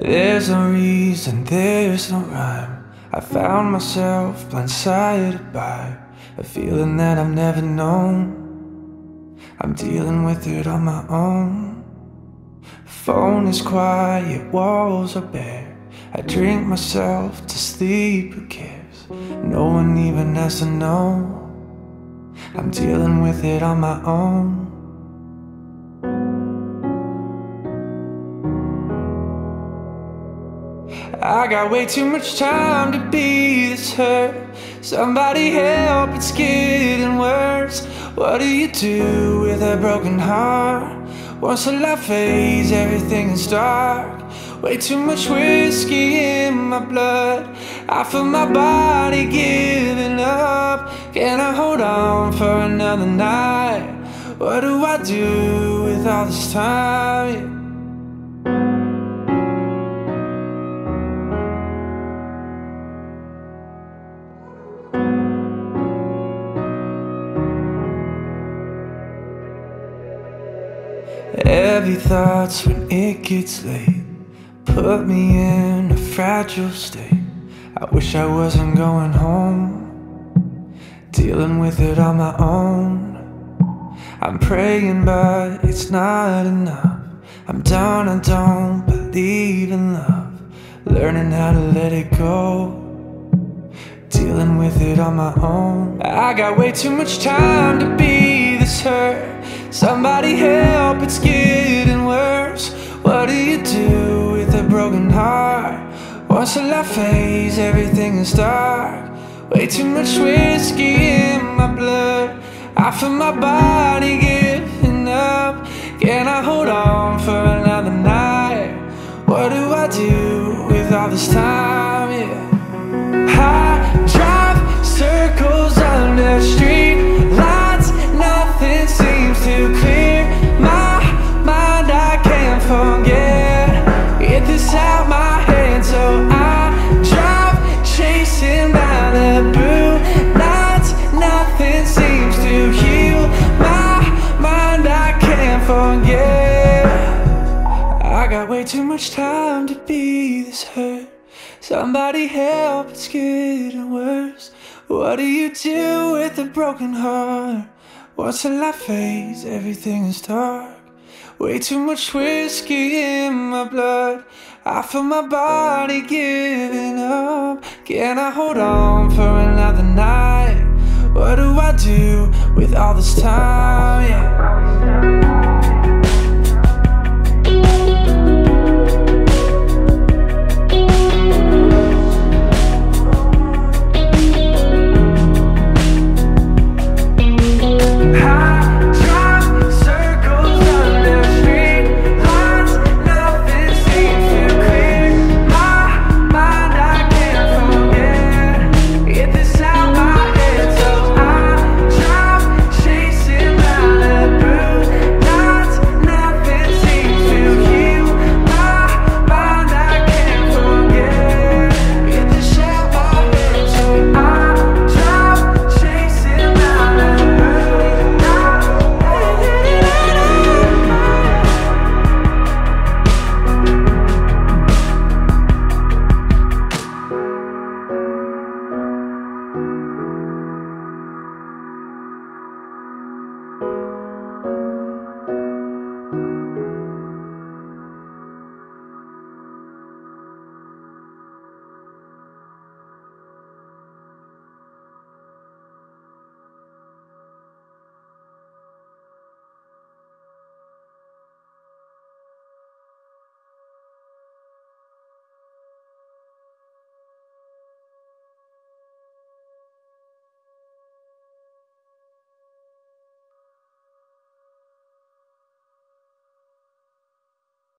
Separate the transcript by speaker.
Speaker 1: There's no reason, there's no rhyme. I found myself blindsided by a feeling that I've never known. I'm dealing with it on my own. Phone is quiet, walls are bare. I drink myself to sleep, who cares? No one even has to know. I'm dealing with it on my own. I got way too much time to be this hurt. Somebody help, it's getting worse. What do you do with a broken heart? Once the light fades, everything is dark. Way too much whiskey in my blood. I feel my body giving up. Can I hold on for another night? What do I do with all this time? Heavy thoughts when it gets late put me in a fragile state. I wish I wasn't going home, dealing with it on my own. I'm praying but it's not enough. I'm done, I don't believe in love. Learning how to let it go, dealing with it on my own. I got way too much time to be this hurt. Somebody help, it's getting worse. What do you do with a broken heart? Once the light fades, everything is dark. Way too much whiskey in my blood. I feel my body giving up. Can I hold on for another night? What do I do with all this time? Yeah. I drive circles under street lights. Nothing seems to clear my mind. I can't forget, get this out my head. So I drive chasing Malibu nights. Nothing seems to heal my mind. I can't forget. I got way too much time to be this hurt. Somebody help, it's getting worse. What do you do with a broken heart? Once the light fades, everything is dark. Way too much whiskey in my blood. I feel my body giving up. Can I hold on for another night? What do I do with all this time? Yeah.